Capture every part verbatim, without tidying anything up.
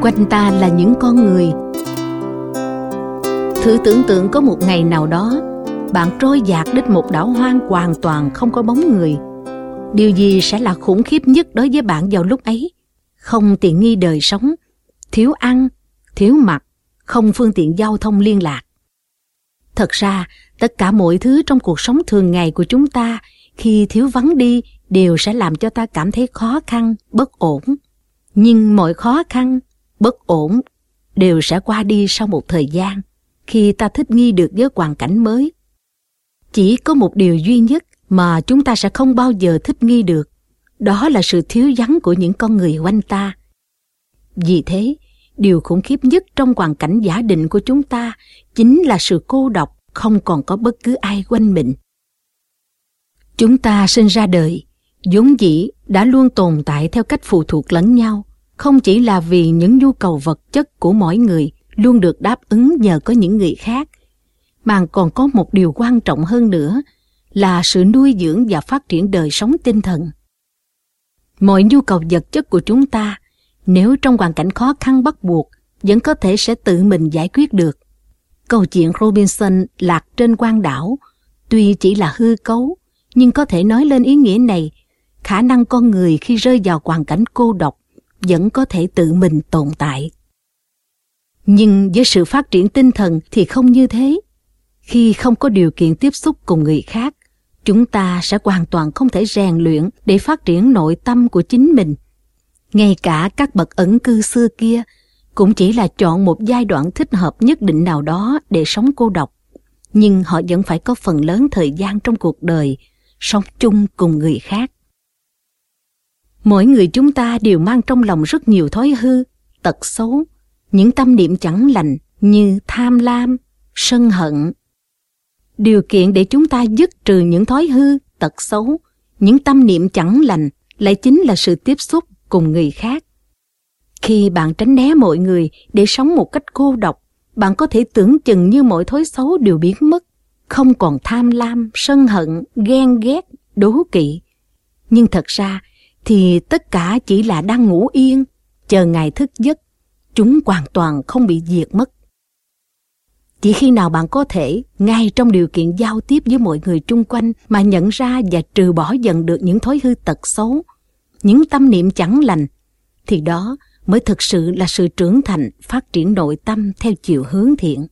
Quanh ta là những con người. Thử tưởng tượng có một ngày nào đó bạn trôi dạt đến một đảo hoang hoàn toàn không có bóng người. Điều gì sẽ là khủng khiếp nhất đối với bạn vào lúc ấy? Không tiện nghi đời sống, thiếu ăn, thiếu mặc, không phương tiện giao thông liên lạc. Thật ra, tất cả mọi thứ trong cuộc sống thường ngày của chúng ta khi thiếu vắng đi đều sẽ làm cho ta cảm thấy khó khăn, bất ổn. Nhưng mọi khó khăn, bất ổn đều sẽ qua đi sau một thời gian, khi ta thích nghi được với hoàn cảnh mới. Chỉ có một điều duy nhất mà chúng ta sẽ không bao giờ thích nghi được, đó là sự thiếu vắng của những con người quanh ta. Vì thế, điều khủng khiếp nhất trong hoàn cảnh giả định của chúng ta chính là sự cô độc, không còn có bất cứ ai quanh mình. Chúng ta sinh ra đời, vốn dĩ đã luôn tồn tại theo cách phụ thuộc lẫn nhau, không chỉ là vì những nhu cầu vật chất của mỗi người luôn được đáp ứng nhờ có những người khác, mà còn có một điều quan trọng hơn nữa là sự nuôi dưỡng và phát triển đời sống tinh thần. Mọi nhu cầu vật chất của chúng ta, nếu trong hoàn cảnh khó khăn bắt buộc, vẫn có thể sẽ tự mình giải quyết được. Câu chuyện Robinson lạc trên quang đảo tuy chỉ là hư cấu, nhưng có thể nói lên ý nghĩa này: khả năng con người khi rơi vào hoàn cảnh cô độc vẫn có thể tự mình tồn tại. Nhưng với sự phát triển tinh thần thì không như thế. Khi không có điều kiện tiếp xúc cùng người khác, chúng ta sẽ hoàn toàn không thể rèn luyện để phát triển nội tâm của chính mình. Ngay cả các bậc ẩn cư xưa kia cũng chỉ là chọn một giai đoạn thích hợp nhất định nào đó để sống cô độc, nhưng họ vẫn phải có phần lớn thời gian trong cuộc đời sống chung cùng người khác. Mỗi người chúng ta đều mang trong lòng rất nhiều thói hư, tật xấu, những tâm niệm chẳng lành như tham lam, sân hận. Điều kiện để chúng ta dứt trừ những thói hư, tật xấu, những tâm niệm chẳng lành lại chính là sự tiếp xúc cùng người khác. Khi bạn tránh né mọi người để sống một cách cô độc, bạn có thể tưởng chừng như mọi thói xấu đều biến mất, không còn tham lam, sân hận, ghen ghét, đố kỵ. Nhưng thật ra thì tất cả chỉ là đang ngủ yên, chờ ngày thức giấc, chúng hoàn toàn không bị diệt mất. Chỉ khi nào bạn có thể, ngay trong điều kiện giao tiếp với mọi người chung quanh, mà nhận ra và trừ bỏ dần được những thói hư tật xấu, những tâm niệm chẳng lành, thì đó mới thực sự là sự trưởng thành, phát triển nội tâm theo chiều hướng thiện.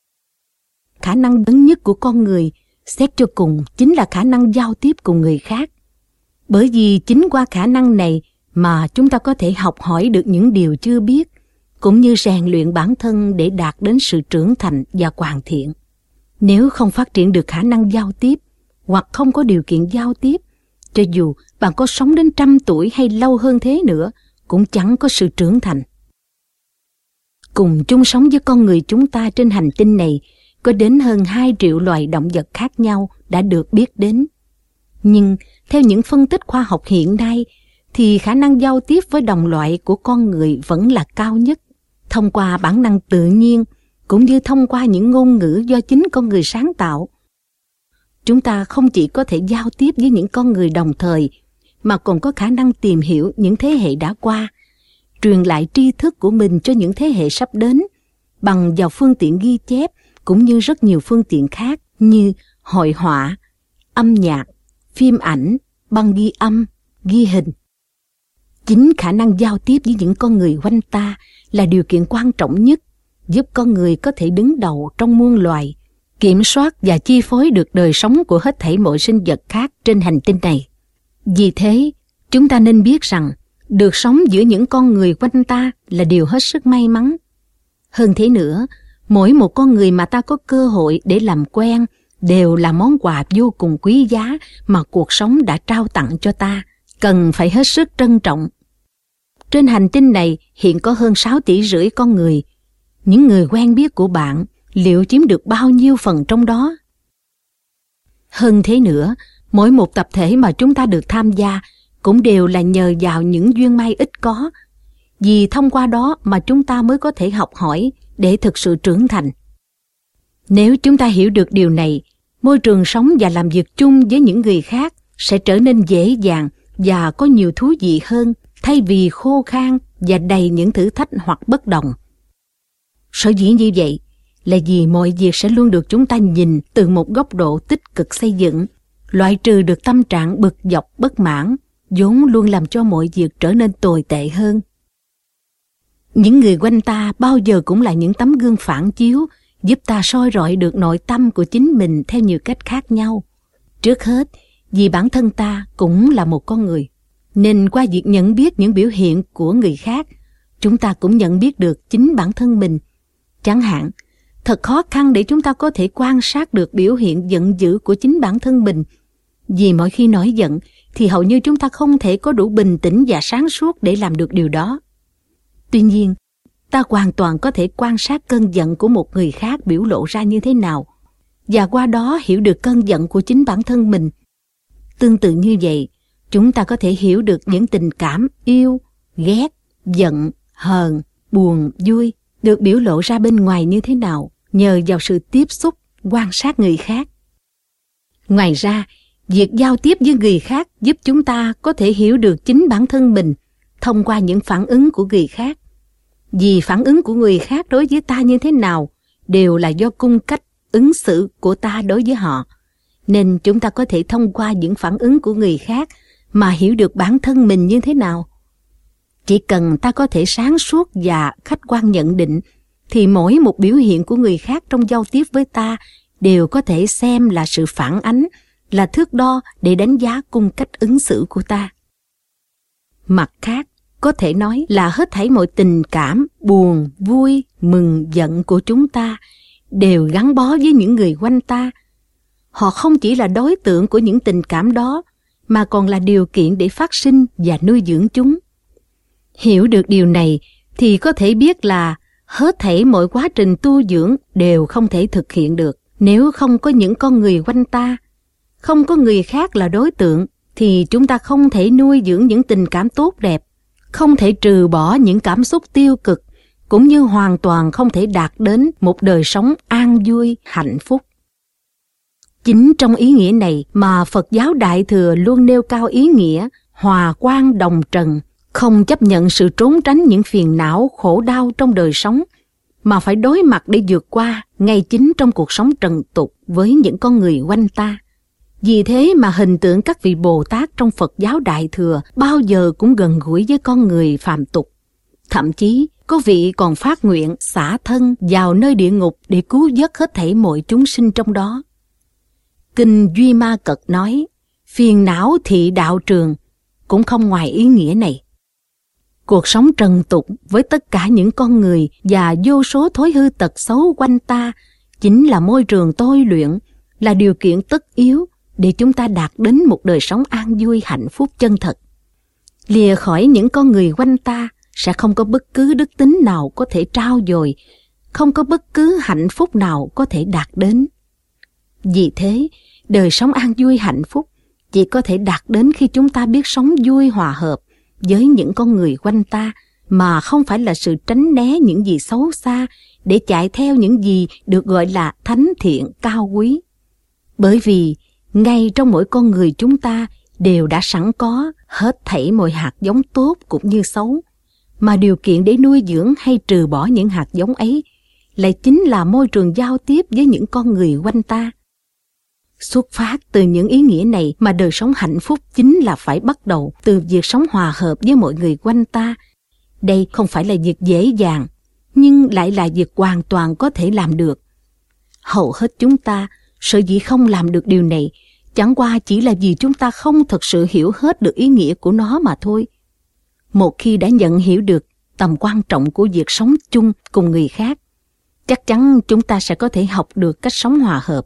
Khả năng lớn nhất của con người, xét cho cùng, chính là khả năng giao tiếp cùng người khác. Bởi vì chính qua khả năng này mà chúng ta có thể học hỏi được những điều chưa biết, cũng như rèn luyện bản thân để đạt đến sự trưởng thành và hoàn thiện. Nếu không phát triển được khả năng giao tiếp, hoặc không có điều kiện giao tiếp, cho dù bạn có sống đến trăm tuổi hay lâu hơn thế nữa, cũng chẳng có sự trưởng thành. Cùng chung sống với con người chúng ta trên hành tinh này, có đến hơn hai triệu loài động vật khác nhau đã được biết đến. Nhưng theo những phân tích khoa học hiện nay, thì khả năng giao tiếp với đồng loại của con người vẫn là cao nhất, thông qua bản năng tự nhiên, cũng như thông qua những ngôn ngữ do chính con người sáng tạo. Chúng ta không chỉ có thể giao tiếp với những con người đồng thời, mà còn có khả năng tìm hiểu những thế hệ đã qua, truyền lại tri thức của mình cho những thế hệ sắp đến, bằng vào phương tiện ghi chép, cũng như rất nhiều phương tiện khác như hội họa, âm nhạc, phim ảnh, băng ghi âm, ghi hình. Chính khả năng giao tiếp với những con người quanh ta là điều kiện quan trọng nhất, giúp con người có thể đứng đầu trong muôn loài, kiểm soát và chi phối được đời sống của hết thảy mọi sinh vật khác trên hành tinh này. Vì thế, chúng ta nên biết rằng, được sống giữa những con người quanh ta là điều hết sức may mắn. Hơn thế nữa, mỗi một con người mà ta có cơ hội để làm quen đều là món quà vô cùng quý giá mà cuộc sống đã trao tặng cho ta, cần phải hết sức trân trọng. Trên hành tinh này hiện có hơn sáu tỷ rưỡi con người. Những người quen biết của bạn liệu chiếm được bao nhiêu phần trong đó? Hơn thế nữa, mỗi một tập thể mà chúng ta được tham gia cũng đều là nhờ vào những duyên may ít có, vì thông qua đó mà chúng ta mới có thể học hỏi để thực sự trưởng thành. Nếu chúng ta hiểu được điều này, môi trường sống và làm việc chung với những người khác sẽ trở nên dễ dàng và có nhiều thú vị hơn thay vì khô khan và đầy những thử thách hoặc bất đồng. Sở dĩ như vậy là vì mọi việc sẽ luôn được chúng ta nhìn từ một góc độ tích cực xây dựng, loại trừ được tâm trạng bực dọc bất mãn, vốn luôn làm cho mọi việc trở nên tồi tệ hơn. Những người quanh ta bao giờ cũng là những tấm gương phản chiếu, giúp ta soi rọi được nội tâm của chính mình theo nhiều cách khác nhau. Trước hết, vì bản thân ta cũng là một con người, nên qua việc nhận biết những biểu hiện của người khác, chúng ta cũng nhận biết được chính bản thân mình. Chẳng hạn, thật khó khăn để chúng ta có thể quan sát được biểu hiện giận dữ của chính bản thân mình. Vì mỗi khi nổi giận thì hầu như chúng ta không thể có đủ bình tĩnh và sáng suốt để làm được điều đó. Tuy nhiên, ta hoàn toàn có thể quan sát cơn giận của một người khác biểu lộ ra như thế nào, và qua đó hiểu được cơn giận của chính bản thân mình. Tương tự như vậy, chúng ta có thể hiểu được những tình cảm yêu, ghét, giận, hờn, buồn, vui được biểu lộ ra bên ngoài như thế nào nhờ vào sự tiếp xúc, quan sát người khác. Ngoài ra, việc giao tiếp với người khác giúp chúng ta có thể hiểu được chính bản thân mình thông qua những phản ứng của người khác. Vì phản ứng của người khác đối với ta như thế nào đều là do cung cách ứng xử của ta đối với họ, nên chúng ta có thể thông qua những phản ứng của người khác mà hiểu được bản thân mình như thế nào. Chỉ cần ta có thể sáng suốt và khách quan nhận định, thì mỗi một biểu hiện của người khác trong giao tiếp với ta đều có thể xem là sự phản ánh, là thước đo để đánh giá cung cách ứng xử của ta. Mặt khác, có thể nói là hết thảy mọi tình cảm, buồn, vui, mừng, giận của chúng ta đều gắn bó với những người quanh ta. Họ không chỉ là đối tượng của những tình cảm đó, mà còn là điều kiện để phát sinh và nuôi dưỡng chúng. Hiểu được điều này thì có thể biết là hết thảy mọi quá trình tu dưỡng đều không thể thực hiện được nếu không có những con người quanh ta. Không có người khác là đối tượng thì chúng ta không thể nuôi dưỡng những tình cảm tốt đẹp, không thể trừ bỏ những cảm xúc tiêu cực, cũng như hoàn toàn không thể đạt đến một đời sống an vui, hạnh phúc. Chính trong ý nghĩa này mà Phật giáo Đại Thừa luôn nêu cao ý nghĩa hòa quang đồng trần, không chấp nhận sự trốn tránh những phiền não, khổ đau trong đời sống, mà phải đối mặt để vượt qua ngay chính trong cuộc sống trần tục với những con người quanh ta. Vì thế mà hình tượng các vị Bồ Tát trong Phật giáo Đại Thừa bao giờ cũng gần gũi với con người phàm tục. Thậm chí, có vị còn phát nguyện xả thân vào nơi địa ngục để cứu vớt hết thảy mọi chúng sinh trong đó. Kinh Duy Ma Cật nói, phiền não thị đạo trường, cũng không ngoài ý nghĩa này. Cuộc sống trần tục với tất cả những con người và vô số thói hư tật xấu quanh ta chính là môi trường tôi luyện, là điều kiện tất yếu để chúng ta đạt đến một đời sống an vui hạnh phúc chân thật. Lìa khỏi những con người quanh ta sẽ không có bất cứ đức tính nào có thể trao dồi, không có bất cứ hạnh phúc nào có thể đạt đến. Vì thế, đời sống an vui hạnh phúc chỉ có thể đạt đến khi chúng ta biết sống vui hòa hợp với những con người quanh ta, mà không phải là sự tránh né những gì xấu xa để chạy theo những gì được gọi là thánh thiện cao quý. Bởi vì ngay trong mỗi con người chúng ta đều đã sẵn có hết thảy mọi hạt giống tốt cũng như xấu, mà điều kiện để nuôi dưỡng hay trừ bỏ những hạt giống ấy lại chính là môi trường giao tiếp với những con người quanh ta. Xuất phát từ những ý nghĩa này mà đời sống hạnh phúc chính là phải bắt đầu từ việc sống hòa hợp với mọi người quanh ta. Đây không phải là việc dễ dàng, nhưng lại là việc hoàn toàn có thể làm được. Hầu hết chúng ta sở dĩ không làm được điều này chẳng qua chỉ là vì chúng ta không thực sự hiểu hết được ý nghĩa của nó mà thôi. Một khi đã nhận hiểu được tầm quan trọng của việc sống chung cùng người khác, chắc chắn chúng ta sẽ có thể học được cách sống hòa hợp.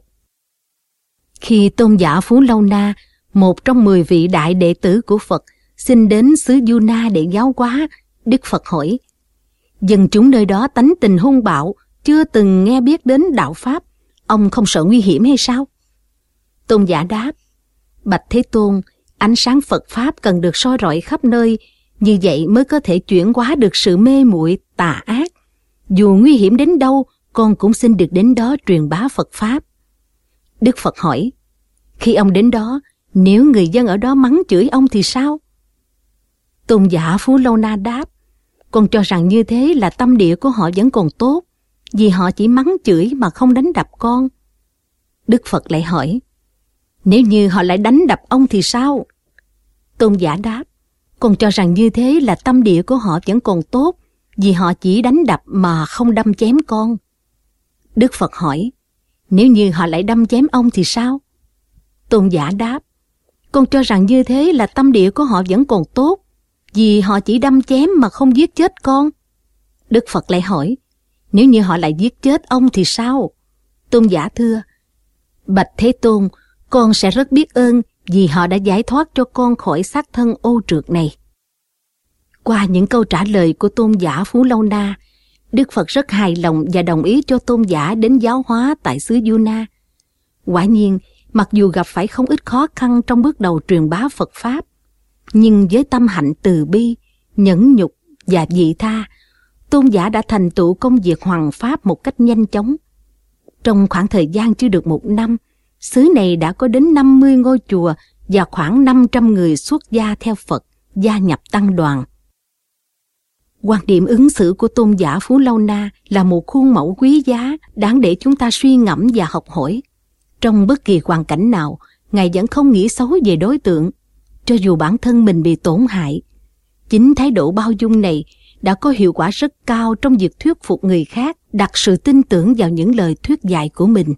Khi tôn giả Phú Lâu Na, một trong mười vị đại đệ tử của Phật, xin đến xứ Yuna để giáo hóa, Đức Phật hỏi, dân chúng nơi đó tánh tình hung bạo, chưa từng nghe biết đến đạo Pháp, ông không sợ nguy hiểm hay sao? Tôn giả đáp, bạch Thế Tôn, ánh sáng Phật Pháp cần được soi rọi khắp nơi, như vậy mới có thể chuyển hóa được sự mê muội tà ác. Dù nguy hiểm đến đâu, con cũng xin được đến đó truyền bá Phật Pháp. Đức Phật hỏi, khi ông đến đó, nếu người dân ở đó mắng chửi ông thì sao? Tôn giả Phú Lâu Na đáp, con cho rằng như thế là tâm địa của họ vẫn còn tốt, vì họ chỉ mắng chửi mà không đánh đập con. Đức Phật lại hỏi, nếu như họ lại đánh đập ông thì sao? Tôn giả đáp, con cho rằng như thế là tâm địa của họ vẫn còn tốt, vì họ chỉ đánh đập mà không đâm chém con. Đức Phật hỏi, nếu như họ lại đâm chém ông thì sao? Tôn giả đáp, con cho rằng như thế là tâm địa của họ vẫn còn tốt, vì họ chỉ đâm chém mà không giết chết con. Đức Phật lại hỏi, nếu như họ lại giết chết ông thì sao? Tôn giả thưa, bạch Thế Tôn, con sẽ rất biết ơn vì họ đã giải thoát cho con khỏi xác thân ô trượt này. Qua những câu trả lời của tôn giả Phú Lâu Na, Đức Phật rất hài lòng và đồng ý cho tôn giả đến giáo hóa tại xứ Yuna. Quả nhiên, mặc dù gặp phải không ít khó khăn trong bước đầu truyền bá Phật Pháp, nhưng với tâm hạnh từ bi, nhẫn nhục và vị tha, tôn giả đã thành tựu công việc hoằng pháp một cách nhanh chóng. Trong khoảng thời gian chưa được một năm, xứ này đã có đến năm mươi ngôi chùa và khoảng năm trăm người xuất gia theo Phật gia nhập tăng đoàn. Quan điểm ứng xử của tôn giả Phú Lâu Na là một khuôn mẫu quý giá đáng để chúng ta suy ngẫm và học hỏi. Trong bất kỳ hoàn cảnh nào, Ngài vẫn không nghĩ xấu về đối tượng, cho dù bản thân mình bị tổn hại. Chính thái độ bao dung này đã có hiệu quả rất cao trong việc thuyết phục người khác đặt sự tin tưởng vào những lời thuyết dạy của mình.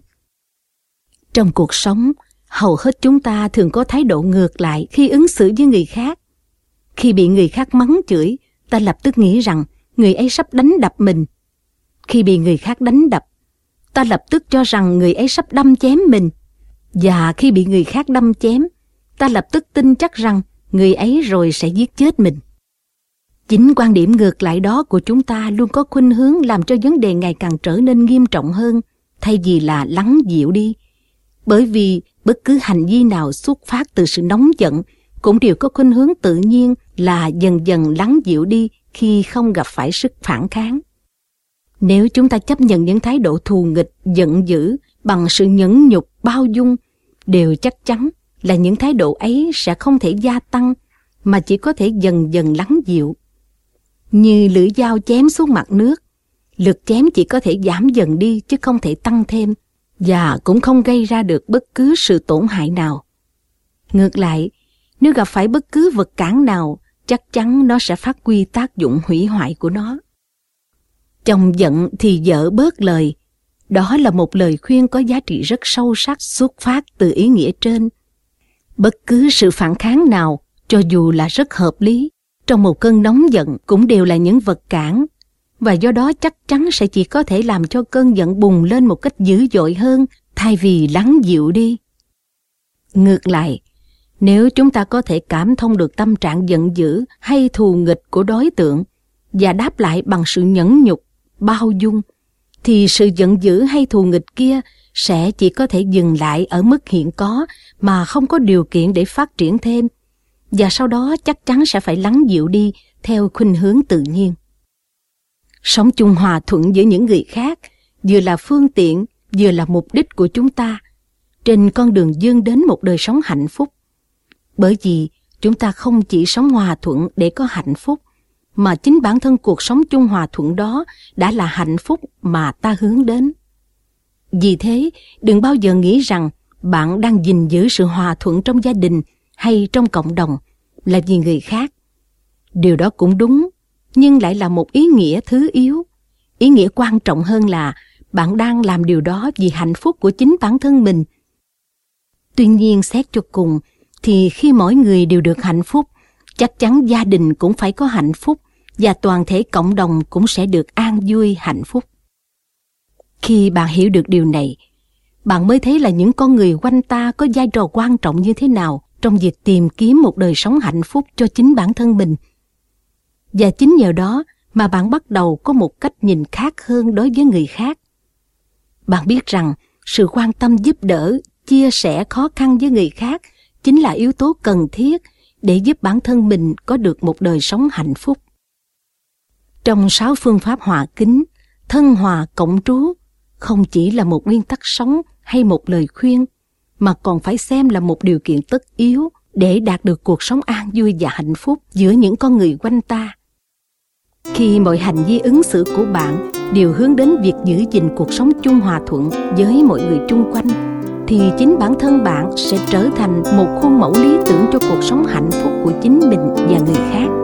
Trong cuộc sống, hầu hết chúng ta thường có thái độ ngược lại khi ứng xử với người khác. Khi bị người khác mắng chửi, ta lập tức nghĩ rằng người ấy sắp đánh đập mình. Khi bị người khác đánh đập, ta lập tức cho rằng người ấy sắp đâm chém mình. Và khi bị người khác đâm chém, ta lập tức tin chắc rằng người ấy rồi sẽ giết chết mình. Chính quan điểm ngược lại đó của chúng ta luôn có khuynh hướng làm cho vấn đề ngày càng trở nên nghiêm trọng hơn, thay vì là lắng dịu đi. Bởi vì bất cứ hành vi nào xuất phát từ sự nóng giận cũng đều có khuynh hướng tự nhiên là dần dần lắng dịu đi khi không gặp phải sức phản kháng. Nếu chúng ta chấp nhận những thái độ thù nghịch, giận dữ bằng sự nhẫn nhục, bao dung, đều chắc chắn là những thái độ ấy sẽ không thể gia tăng, mà chỉ có thể dần dần lắng dịu. Như lưỡi dao chém xuống mặt nước, lực chém chỉ có thể giảm dần đi chứ không thể tăng thêm, và cũng không gây ra được bất cứ sự tổn hại nào. Ngược lại, nếu gặp phải bất cứ vật cản nào, chắc chắn nó sẽ phát huy tác dụng hủy hoại của nó. Chồng giận thì vợ bớt lời. Đó là một lời khuyên có giá trị rất sâu sắc xuất phát từ ý nghĩa trên. Bất cứ sự phản kháng nào, cho dù là rất hợp lý, trong một cơn nóng giận cũng đều là những vật cản, và do đó chắc chắn sẽ chỉ có thể làm cho cơn giận bùng lên một cách dữ dội hơn thay vì lắng dịu đi. Ngược lại, nếu chúng ta có thể cảm thông được tâm trạng giận dữ hay thù nghịch của đối tượng và đáp lại bằng sự nhẫn nhục, bao dung, thì sự giận dữ hay thù nghịch kia sẽ chỉ có thể dừng lại ở mức hiện có mà không có điều kiện để phát triển thêm, và sau đó chắc chắn sẽ phải lắng dịu đi theo khuynh hướng tự nhiên. Sống chung hòa thuận với những người khác vừa là phương tiện, vừa là mục đích của chúng ta trên con đường vươn đến một đời sống hạnh phúc. Bởi vì chúng ta không chỉ sống hòa thuận để có hạnh phúc, mà chính bản thân cuộc sống chung hòa thuận đó đã là hạnh phúc mà ta hướng đến. Vì thế, đừng bao giờ nghĩ rằng bạn đang gìn giữ sự hòa thuận trong gia đình hay trong cộng đồng là vì người khác. Điều đó cũng đúng, nhưng lại là một ý nghĩa thứ yếu. Ý nghĩa quan trọng hơn là bạn đang làm điều đó vì hạnh phúc của chính bản thân mình. Tuy nhiên, xét cho cùng, thì khi mỗi người đều được hạnh phúc, chắc chắn gia đình cũng phải có hạnh phúc, và toàn thể cộng đồng cũng sẽ được an vui hạnh phúc. Khi bạn hiểu được điều này, bạn mới thấy là những con người quanh ta có vai trò quan trọng như thế nào trong việc tìm kiếm một đời sống hạnh phúc cho chính bản thân mình. Và chính nhờ đó mà bạn bắt đầu có một cách nhìn khác hơn đối với người khác. Bạn biết rằng sự quan tâm giúp đỡ, chia sẻ khó khăn với người khác chính là yếu tố cần thiết để giúp bản thân mình có được một đời sống hạnh phúc. Trong sáu phương pháp hòa kính, thân hòa cộng trú không chỉ là một nguyên tắc sống hay một lời khuyên, mà còn phải xem là một điều kiện tất yếu để đạt được cuộc sống an vui và hạnh phúc giữa những con người quanh ta. Khi mọi hành vi ứng xử của bạn đều hướng đến việc giữ gìn cuộc sống chung hòa thuận với mọi người chung quanh, thì chính bản thân bạn sẽ trở thành một khuôn mẫu lý tưởng cho cuộc sống hạnh phúc của chính mình và người khác.